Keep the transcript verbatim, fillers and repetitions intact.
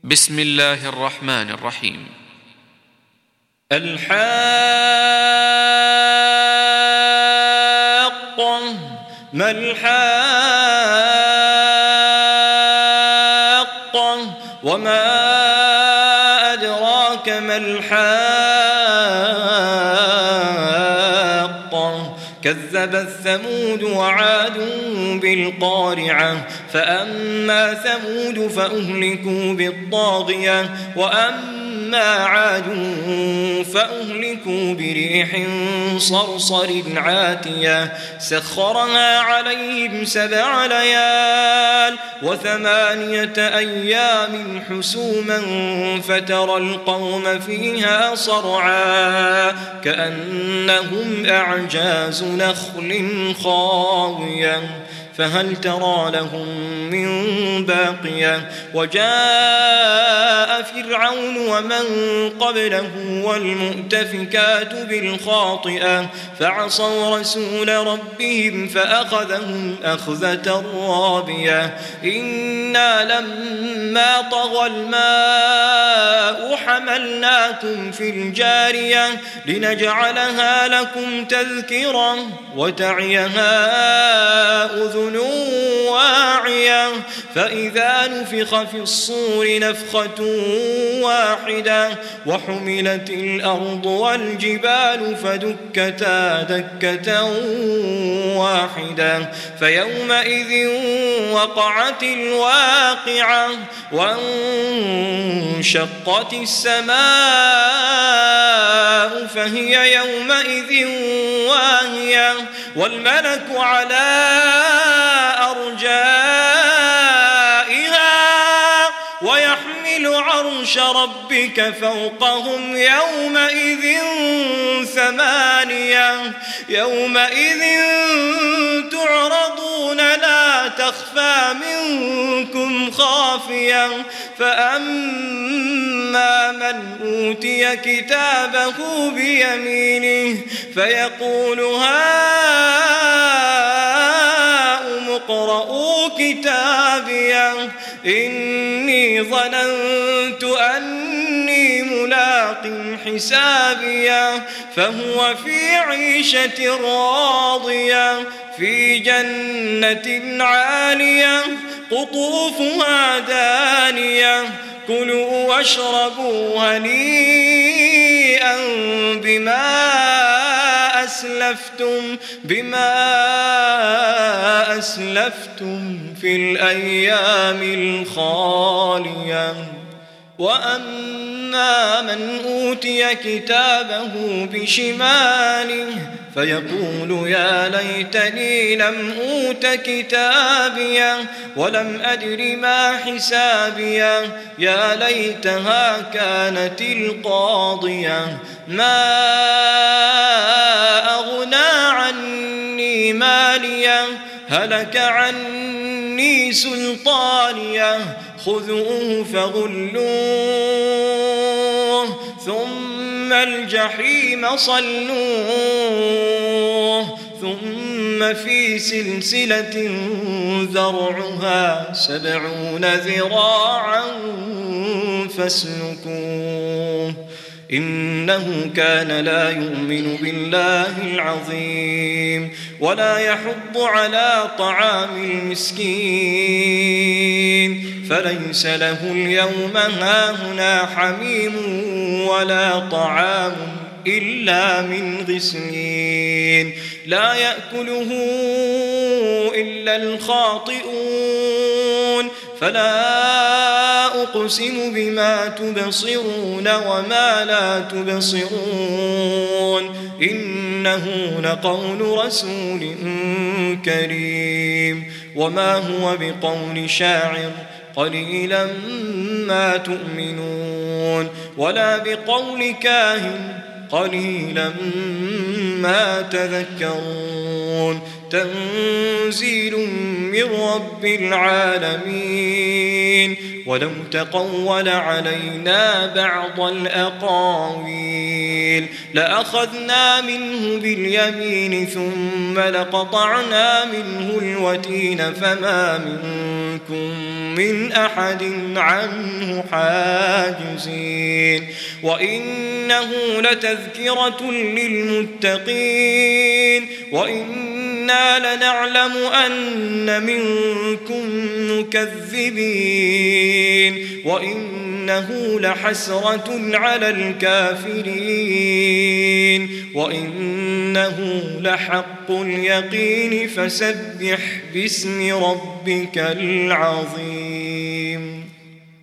بسم الله الرحمن الرحيم. الحاقة ما الحاقة وما أدراك ما الحاقة كذبت ثمود وعاد بالقارعة فأما ثمود فأهلكوا بالطاغية وأما عاد فأهلكوا بريح صرصر عاتية سخرها عليهم سبع ليال وثمانية أيام حسوما فترى القوم فيها صرعا كأنهم أعجاز نخل خاوية فهل ترى لهم من باقية وجاء فرعون ومن قبله والمؤتفكات بالخاطئة فعصوا رسول ربهم فأخذهم أخذة رابية إنا لما طغى الماء حملناكم في الجارية لنجعلها لكم تذكرة وتعيها أذن واعية فإذا نفخ في الصور نفخة واحدة وحملت الأرض والجبال فدكتا دكة واحدة فيومئذ وقعت الواقعة وانشقت السماء فهي يومئذ واهية والملك على أرجائها ويحمل عرش ربك فوقهم يومئذ ثمانية يومئذ تعرضون لا تخفى منكم خافية فأما من أوتي كتابه بيمينه فيقول هاؤم اقرءوا كتابيه إني ظننت أني ملاق حسابيه فهو في عيشة راضية في جنة عالية قطوفها دانية كلوا واشربوا هنيئا بما أسلفتم بما أسلفتم في الأيام الخالية وأما من أوتي كتابه بشماله فيقول يا ليتني لم أوت كتابيه ولم أدر ما حسابيه يا ليتها كانت القاضية ما أغنى عني ماليه هلك عني سلطانيه خذوه فغلوه ثم الجحيم صلوه ثم في سلسلة ذرعها سبعون ذراعا فاسلكوه إنه كان لا يؤمن بالله العظيم ولا يحض على طعام المسكين فليس له اليوم هاهنا حميم ولا طعام إلا من غسلين لا يأكله إلا الخاطئون فلا أقسم بما تبصرون وما لا تبصرون إنه لقول رسول كريم وما هو بقول شاعر قليلا ما تؤمنون ولا بقول كاهن قليلا ما تذكرون تنزيل من رب العالمين ولو تقول علينا بعض الأقاويل لأخذنا منه باليمين ثم لقطعنا منه الوتين فما منكم من أحد عنه حاجزين وإنه لتذكرة للمتقين وإنا لنعلم أن منكم مكذبين وإنه لحسرة على الكافرين وإنه لحق اليقين فسبح باسم ربك العظيم.